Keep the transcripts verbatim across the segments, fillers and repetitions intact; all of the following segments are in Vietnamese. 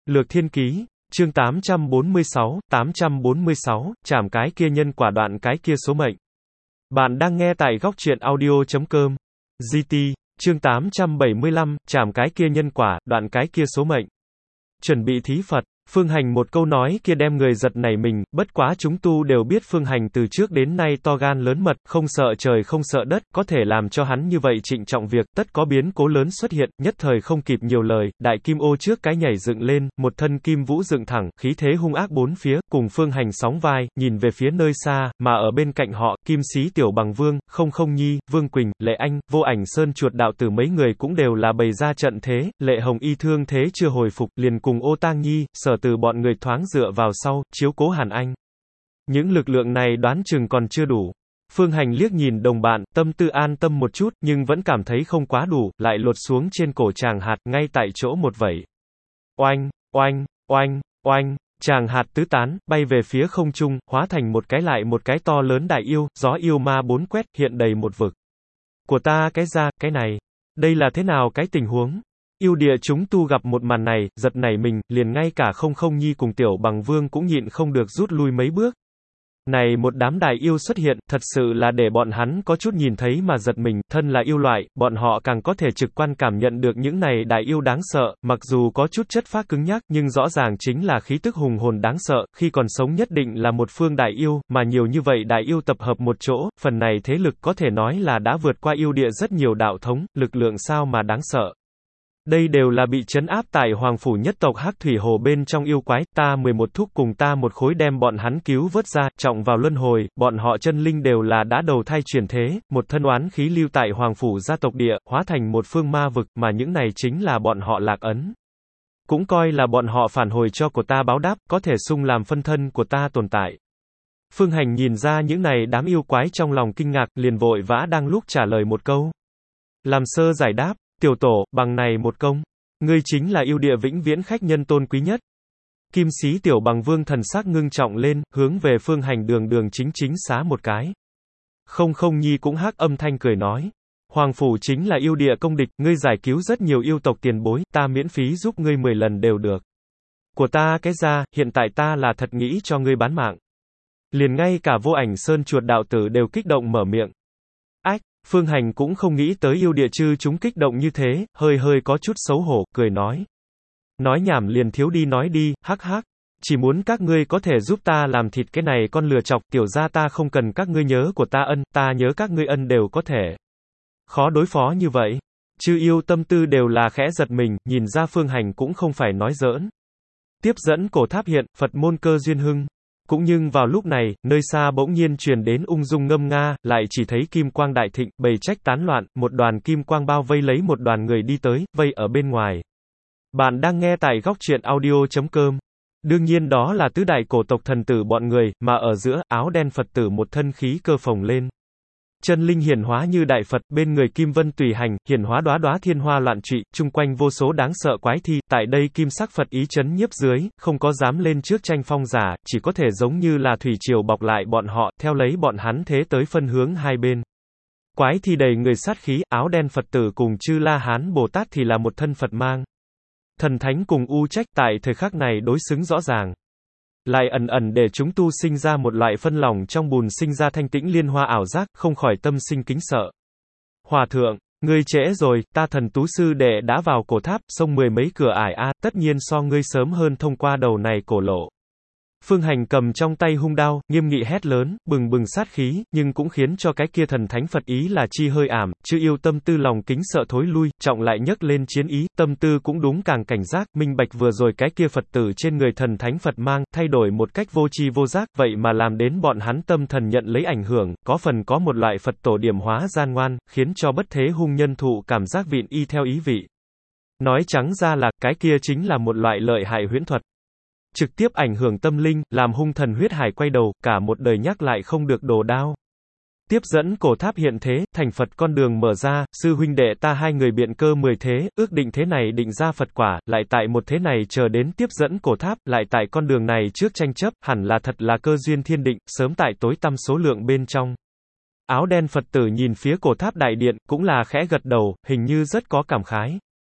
Lược Thiên Ký, chương tám trăm bốn mươi sáu, tám trăm bốn mươi sáu, chảm cái kia nhân quả đoạn cái kia số mệnh. Bạn đang nghe tại góc truyện audio chấm com. giê tê, chương tám trăm bảy mươi lăm, chảm cái kia nhân quả, đoạn cái kia số mệnh. Chuẩn bị thí Phật. Phương Hành một câu nói kia đem người giật nảy mình, bất quá chúng tu đều biết Phương Hành từ trước đến nay to gan lớn mật, không sợ trời không sợ đất, có thể làm cho hắn như vậy trịnh trọng việc, tất có biến cố lớn xuất hiện, nhất thời không kịp nhiều lời, đại kim ô trước cái nhảy dựng lên, một thân kim vũ dựng thẳng, khí thế hung ác bốn phía, cùng Phương Hành sóng vai, nhìn về phía nơi xa, mà ở bên cạnh họ, Kim Sĩ Tiểu Bằng Vương, Không Không Nhi, Vương Quỳnh, Lệ Anh, Vô Ảnh Sơn Chuột đạo tử mấy người cũng đều là bày ra trận thế, Lệ Hồng Y thương thế chưa hồi phục, liền cùng Ô Tang Nhi, Sở Từ bọn người thoáng dựa vào sau, chiếu cố Hàn Anh. Những lực lượng này đoán chừng còn chưa đủ. Phương Hành liếc nhìn đồng bạn, tâm tư an tâm một chút, nhưng vẫn cảm thấy không quá đủ, lại lột xuống trên cổ chàng hạt, ngay tại chỗ một vẩy. Oanh, oanh, oanh, oanh, chàng hạt tứ tán, bay về phía không trung, hóa thành một cái lại một cái to lớn đại yêu, gió yêu ma bốn quét, hiện đầy một vực. Của ta cái ra, cái này, đây là thế nào cái tình huống? Yêu địa chúng tu gặp một màn này, giật nảy mình, liền ngay cả Không Không Nhi cùng Tiểu Bằng Vương cũng nhịn không được rút lui mấy bước. Này một đám đại yêu xuất hiện, thật sự là để bọn hắn có chút nhìn thấy mà giật mình, thân là yêu loại, bọn họ càng có thể trực quan cảm nhận được những này đại yêu đáng sợ, mặc dù có chút chất phác cứng nhắc, nhưng rõ ràng chính là khí tức hùng hồn đáng sợ, khi còn sống nhất định là một phương đại yêu, mà nhiều như vậy đại yêu tập hợp một chỗ, phần này thế lực có thể nói là đã vượt qua yêu địa rất nhiều đạo thống, lực lượng sao mà đáng sợ. Đây đều là bị trấn áp tại Hoàng Phủ nhất tộc Hắc Thủy Hồ bên trong yêu quái, ta mười một thúc cùng ta một khối đem bọn hắn cứu vớt ra, trọng vào luân hồi, bọn họ chân linh đều là đã đầu thai chuyển thế, một thân oán khí lưu tại Hoàng Phủ gia tộc địa, hóa thành một phương ma vực, mà những này chính là bọn họ lạc ấn. Cũng coi là bọn họ phản hồi cho của ta báo đáp, có thể xung làm phân thân của ta tồn tại. Phương Hành nhìn ra những này đám yêu quái trong lòng kinh ngạc, liền vội vã đang lúc trả lời một câu. Làm sơ giải đáp. Tiểu tổ, bằng này một công, ngươi chính là yêu địa vĩnh viễn khách nhân tôn quý nhất. Kim Sĩ Tiểu Bằng Vương thần sắc ngưng trọng lên, hướng về Phương Hành đường đường chính chính xá một cái. Không Không Nhi cũng hắc âm thanh cười nói. Hoàng Phủ chính là yêu địa công địch, ngươi giải cứu rất nhiều yêu tộc tiền bối, ta miễn phí giúp ngươi mười lần đều được. Của ta cái ra, hiện tại ta là thật nghĩ cho ngươi bán mạng. Liền ngay cả Vô Ảnh Sơn Chuột đạo tử đều kích động mở miệng. Ách! Phương Hành cũng không nghĩ tới yêu địa chư chúng kích động như thế, hơi hơi có chút xấu hổ, cười nói. Nói nhảm liền thiếu đi nói đi, hắc hắc. Chỉ muốn các ngươi có thể giúp ta làm thịt cái này con lừa chọc, tiểu ra ta không cần các ngươi nhớ của ta ân, ta nhớ các ngươi ân đều có thể. Khó đối phó như vậy. Chư yêu tâm tư đều là khẽ giật mình, nhìn ra Phương Hành cũng không phải nói giỡn. Tiếp dẫn cổ tháp hiện, Phật môn cơ duyên hưng. Cũng nhưng vào lúc này, nơi xa bỗng nhiên truyền đến ung dung ngâm nga, lại chỉ thấy kim quang đại thịnh, bầy trách tán loạn, một đoàn kim quang bao vây lấy một đoàn người đi tới, vây ở bên ngoài. Bạn đang nghe tại góc truyện audio chấm com. Đương nhiên đó là tứ đại cổ tộc thần tử bọn người, mà ở giữa, áo đen Phật tử một thân khí cơ phồng lên. Chân linh hiển hóa như đại Phật, bên người kim vân tùy hành, hiển hóa đóa đóa thiên hoa loạn trụy, chung quanh vô số đáng sợ quái thi, tại đây kim sắc Phật ý chấn nhiếp dưới, không có dám lên trước tranh phong giả, chỉ có thể giống như là thủy triều bọc lại bọn họ, theo lấy bọn hắn thế tới phân hướng hai bên. Quái thi đầy người sát khí, áo đen Phật tử cùng Chư La Hán Bồ Tát thì là một thân Phật mang. Thần thánh cùng u trách tại thời khắc này đối xứng rõ ràng. Lại ẩn ẩn để chúng tu sinh ra một loại phân lòng trong bùn sinh ra thanh tĩnh liên hoa ảo giác, không khỏi tâm sinh kính sợ. Hòa thượng, ngươi trễ rồi, ta thần tú sư đệ đã vào cổ tháp, xông mười mấy cửa ải a, tất nhiên so ngươi sớm hơn thông qua đầu này cổ lộ. Phương Hành cầm trong tay hung đao, nghiêm nghị hét lớn, bừng bừng sát khí, nhưng cũng khiến cho cái kia thần thánh Phật ý là chi hơi ảm, chư yêu tâm tư lòng kính sợ thối lui, trọng lại nhấc lên chiến ý, tâm tư cũng đúng càng cảnh giác, minh bạch vừa rồi cái kia Phật tử trên người thần thánh Phật mang, thay đổi một cách vô tri vô giác, vậy mà làm đến bọn hắn tâm thần nhận lấy ảnh hưởng, có phần có một loại Phật tổ điểm hóa gian ngoan, khiến cho bất thế hung nhân thụ cảm giác vịn y theo ý vị. Nói trắng ra là, cái kia chính là một loại lợi hại huyễn thuật. Trực tiếp ảnh hưởng tâm linh, làm hung thần huyết hải quay đầu, cả một đời nhắc lại không được đồ đao. Tiếp dẫn cổ tháp hiện thế, thành Phật con đường mở ra, sư huynh đệ ta hai người biện cơ mười thế, ước định thế này định ra Phật quả, lại tại một thế này chờ đến tiếp dẫn cổ tháp, lại tại con đường này trước tranh chấp, hẳn là thật là cơ duyên thiên định, sớm tại tối tăm số lượng bên trong. Áo đen Phật tử nhìn phía cổ tháp đại điện, cũng là khẽ gật đầu, hình như rất có cảm khái.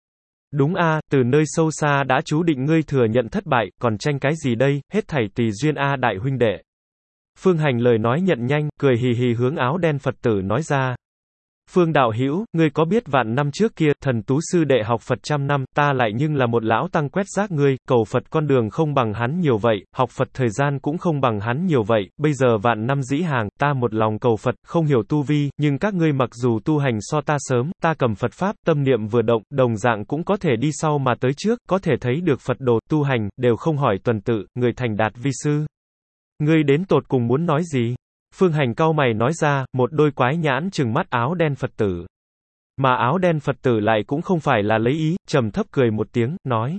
Đúng a, từ nơi sâu xa đã chú định ngươi thừa nhận thất bại, còn tranh cái gì đây, hết thảy tùy duyên a đại huynh đệ. Phương Hành lời nói nhận nhanh, cười hì hì hướng áo đen Phật tử nói ra. Phương đạo hữu, ngươi có biết vạn năm trước kia, thần tú sư đệ học Phật trăm năm, ta lại nhưng là một lão tăng quét rác ngươi, cầu Phật con đường không bằng hắn nhiều vậy, học Phật thời gian cũng không bằng hắn nhiều vậy, bây giờ vạn năm dĩ hàng, ta một lòng cầu Phật, không hiểu tu vi, nhưng các ngươi mặc dù tu hành so ta sớm, ta cầm Phật Pháp, tâm niệm vừa động, đồng dạng cũng có thể đi sau mà tới trước, có thể thấy được Phật đồ, tu hành, đều không hỏi tuần tự, người thành đạt vi sư. Ngươi đến tột cùng muốn nói gì? Phương Hành cau mày nói ra, một đôi quái nhãn trừng mắt áo đen Phật tử. Mà áo đen Phật tử lại cũng không phải là lấy ý, trầm thấp cười một tiếng, nói.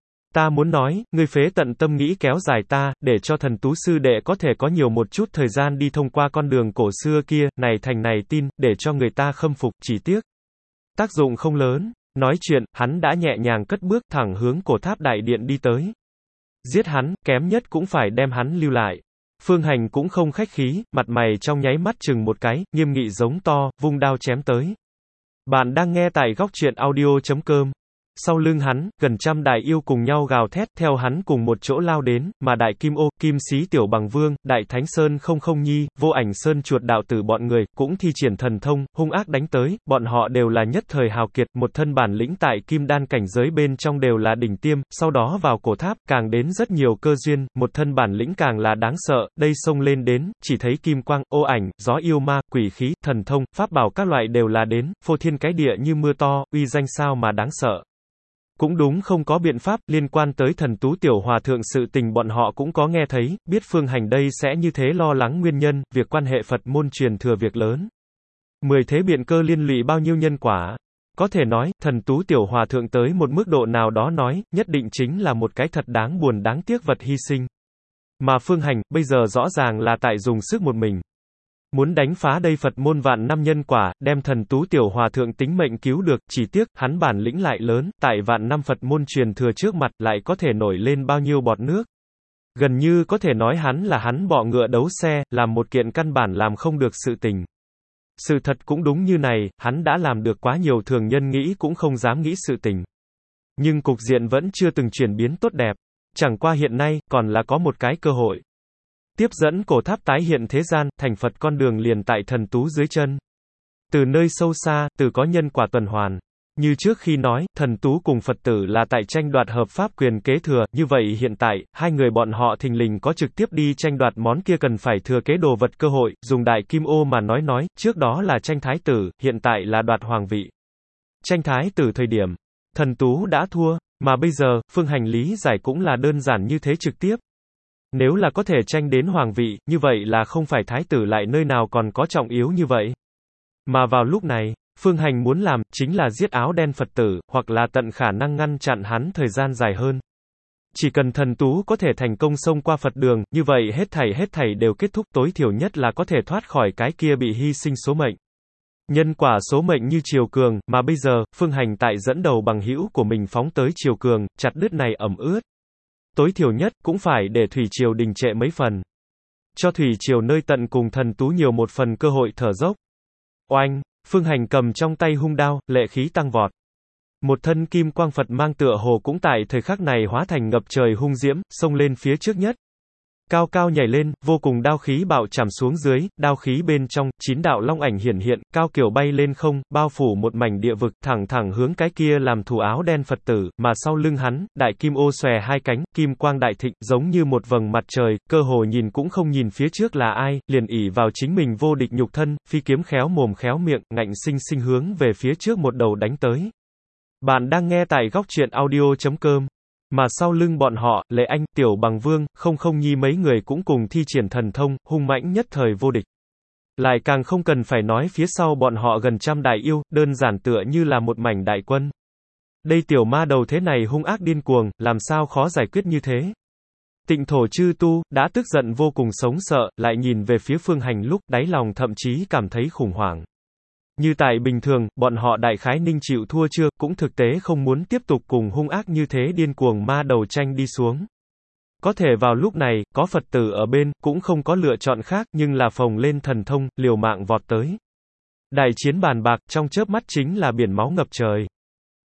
Ta muốn nói, ngươi phế tận tâm nghĩ kéo dài ta, để cho thần tú sư đệ có thể có nhiều một chút thời gian đi thông qua con đường cổ xưa kia, này thành này tin, để cho người ta khâm phục, chỉ tiếc. Tác dụng không lớn. Nói chuyện, hắn đã nhẹ nhàng cất bước thẳng hướng cổ tháp đại điện đi tới. Giết hắn, kém nhất cũng phải đem hắn lưu lại. Phương Hành cũng không khách khí, mặt mày trong nháy mắt chừng một cái, nghiêm nghị giống to, vung đao chém tới. Bạn đang nghe tại góc truyện audio chấm com. Sau lưng hắn, gần trăm đại yêu cùng nhau gào thét, theo hắn cùng một chỗ lao đến, mà đại kim ô, kim xí tiểu bằng vương, đại thánh sơn không không nhi, vô ảnh sơn chuột đạo tử bọn người, cũng thi triển thần thông, hung ác đánh tới, bọn họ đều là nhất thời hào kiệt, một thân bản lĩnh tại kim đan cảnh giới bên trong đều là đỉnh tiêm, sau đó vào cổ tháp, càng đến rất nhiều cơ duyên, một thân bản lĩnh càng là đáng sợ, đây xông lên đến, chỉ thấy kim quang, ô ảnh, gió yêu ma, quỷ khí, thần thông, pháp bảo các loại đều là đến, phô thiên cái địa như mưa to, uy danh sao mà đáng sợ. Cũng đúng không có biện pháp, liên quan tới thần tú tiểu hòa thượng sự tình bọn họ cũng có nghe thấy, biết Phương Hành đây sẽ như thế lo lắng nguyên nhân, việc quan hệ Phật môn truyền thừa việc lớn. Mười thế biện cơ liên lụy bao nhiêu nhân quả. Có thể nói, thần tú tiểu hòa thượng tới một mức độ nào đó nói, nhất định chính là một cái thật đáng buồn đáng tiếc vật hy sinh. Mà Phương Hành, bây giờ rõ ràng là tại dùng sức một mình. Muốn đánh phá đây Phật môn vạn năm nhân quả, đem thần tú tiểu hòa thượng tính mệnh cứu được, chỉ tiếc, hắn bản lĩnh lại lớn, tại vạn năm Phật môn truyền thừa trước mặt, lại có thể nổi lên bao nhiêu bọt nước. Gần như có thể nói hắn là hắn bọ ngựa đấu xe, làm một kiện căn bản làm không được sự tình. Sự thật cũng đúng như này, hắn đã làm được quá nhiều thường nhân nghĩ cũng không dám nghĩ sự tình. Nhưng cục diện vẫn chưa từng chuyển biến tốt đẹp. Chẳng qua hiện nay, còn là có một cái cơ hội. Tiếp dẫn cổ tháp tái hiện thế gian, thành Phật con đường liền tại thần tú dưới chân. Từ nơi sâu xa, từ có nhân quả tuần hoàn. Như trước khi nói, thần tú cùng Phật tử là tại tranh đoạt hợp pháp quyền kế thừa, như vậy hiện tại, hai người bọn họ thình lình có trực tiếp đi tranh đoạt món kia cần phải thừa kế đồ vật cơ hội, dùng đại kim ô mà nói nói, trước đó là tranh thái tử, hiện tại là đoạt hoàng vị. Tranh thái tử thời điểm, thần tú đã thua, mà bây giờ, Phương Hành lý giải cũng là đơn giản như thế trực tiếp. Nếu là có thể tranh đến hoàng vị, như vậy là không phải thái tử lại nơi nào còn có trọng yếu như vậy. Mà vào lúc này, Phương Hành muốn làm, chính là giết áo đen Phật tử, hoặc là tận khả năng ngăn chặn hắn thời gian dài hơn. Chỉ cần thần tú có thể thành công xông qua Phật đường, như vậy hết thảy hết thảy đều kết thúc, tối thiểu nhất là có thể thoát khỏi cái kia bị hy sinh số mệnh. Nhân quả số mệnh như triều cường, mà bây giờ, Phương Hành tại dẫn đầu bằng hữu của mình phóng tới triều cường, chặt đứt này ẩm ướt. Tối thiểu nhất, cũng phải để thủy triều đình trệ mấy phần. Cho thủy triều nơi tận cùng thần tú nhiều một phần cơ hội thở dốc. Oanh, Phương Hành cầm trong tay hung đao, lệ khí tăng vọt. Một thân kim quang Phật mang tựa hồ cũng tại thời khắc này hóa thành ngập trời hung diễm, xông lên phía trước nhất. Cao cao nhảy lên, vô cùng đao khí bạo chạm xuống dưới, đao khí bên trong, chín đạo long ảnh hiển hiện, cao kiểu bay lên không, bao phủ một mảnh địa vực, thẳng thẳng hướng cái kia làm thủ áo đen Phật tử, mà sau lưng hắn, đại kim ô xòe hai cánh, kim quang đại thịnh, giống như một vầng mặt trời, cơ hồ nhìn cũng không nhìn phía trước là ai, liền ỷ vào chính mình vô địch nhục thân, phi kiếm khéo mồm khéo miệng, ngạnh sinh sinh hướng về phía trước một đầu đánh tới. Bạn đang nghe tại góc truyện audio chấm com. Mà sau lưng bọn họ, Lệ Anh, Tiểu Bằng Vương, không không nhi mấy người cũng cùng thi triển thần thông, hung mãnh nhất thời vô địch. Lại càng không cần phải nói phía sau bọn họ gần trăm đại yêu, đơn giản tựa như là một mảnh đại quân. Đây tiểu ma đầu thế này hung ác điên cuồng, làm sao khó giải quyết như thế. Tịnh thổ chư tu, đã tức giận vô cùng sống sợ, lại nhìn về phía Phương Hành lúc, đáy lòng thậm chí cảm thấy khủng hoảng. Như tại bình thường, bọn họ đại khái ninh chịu thua chưa, cũng thực tế không muốn tiếp tục cùng hung ác như thế điên cuồng ma đầu tranh đi xuống. Có thể vào lúc này, có Phật tử ở bên, cũng không có lựa chọn khác, nhưng là phồng lên thần thông, liều mạng vọt tới. Đại chiến bàn bạc, trong chớp mắt chính là biển máu ngập trời.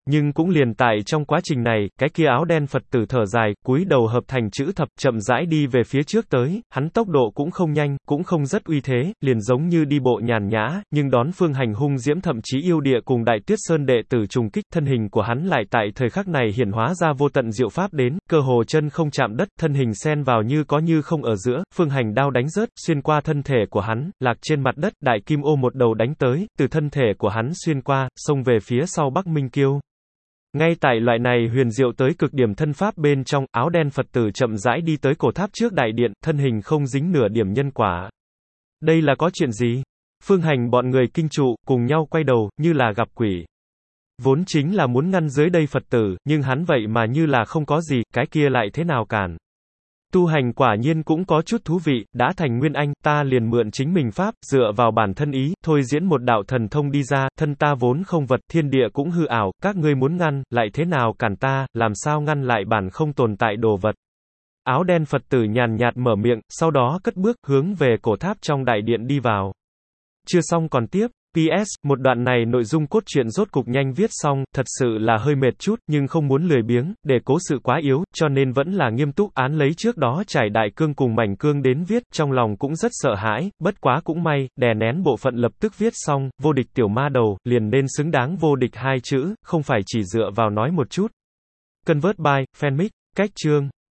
Nhưng cũng liền tại trong quá trình này, cái kia áo đen Phật tử thở dài, cúi đầu hợp thành chữ thập, chậm rãi đi về phía trước tới, hắn tốc độ cũng không nhanh, cũng không rất uy thế, liền giống như đi bộ nhàn nhã, nhưng đón phương hành hung diễm thậm chí yêu địa cùng Đại Tuyết Sơn đệ tử trùng kích, thân hình của hắn lại tại thời khắc này hiển hóa ra vô tận diệu pháp đến, cơ hồ chân không chạm đất, thân hình xen vào như có như không ở giữa, phương hành đao đánh rớt, xuyên qua thân thể của hắn, lạc trên mặt đất, đại kim ô một đầu đánh tới, từ thân thể của hắn xuyên qua, xông về phía sau Bắc Minh Kiêu. Ngay tại loại này huyền diệu tới cực điểm thân pháp bên trong, áo đen Phật tử chậm rãi đi tới cổ tháp trước đại điện, thân hình không dính nửa điểm nhân quả. Đây là có chuyện gì? Phương hành bọn người kinh trụ, cùng nhau quay đầu, như là gặp quỷ. Vốn chính là muốn ngăn dưới đây Phật tử, nhưng hắn vậy mà như là không có gì, cái kia lại thế nào cản. Tu hành quả nhiên cũng có chút thú vị, đã thành nguyên anh, ta liền mượn chính mình pháp, dựa vào bản thân ý, thôi diễn một đạo thần thông đi ra, thân ta vốn không vật, thiên địa cũng hư ảo, các ngươi muốn ngăn, lại thế nào cản ta, làm sao ngăn lại bản không tồn tại đồ vật. Áo đen Phật tử nhàn nhạt mở miệng, sau đó cất bước, hướng về cổ tháp trong đại điện đi vào. Chưa xong còn tiếp. pê ét, một đoạn này nội dung cốt truyện rốt cục nhanh viết xong, thật sự là hơi mệt chút, nhưng không muốn lười biếng, để cố sự quá yếu, cho nên vẫn là nghiêm túc án lấy trước đó trải đại cương cùng mảnh cương đến viết, trong lòng cũng rất sợ hãi, bất quá cũng may, đè nén bộ phận lập tức viết xong, vô địch tiểu ma đầu, liền nên xứng đáng vô địch hai chữ, không phải chỉ dựa vào nói một chút. Convert by, Fanmic, cách chương.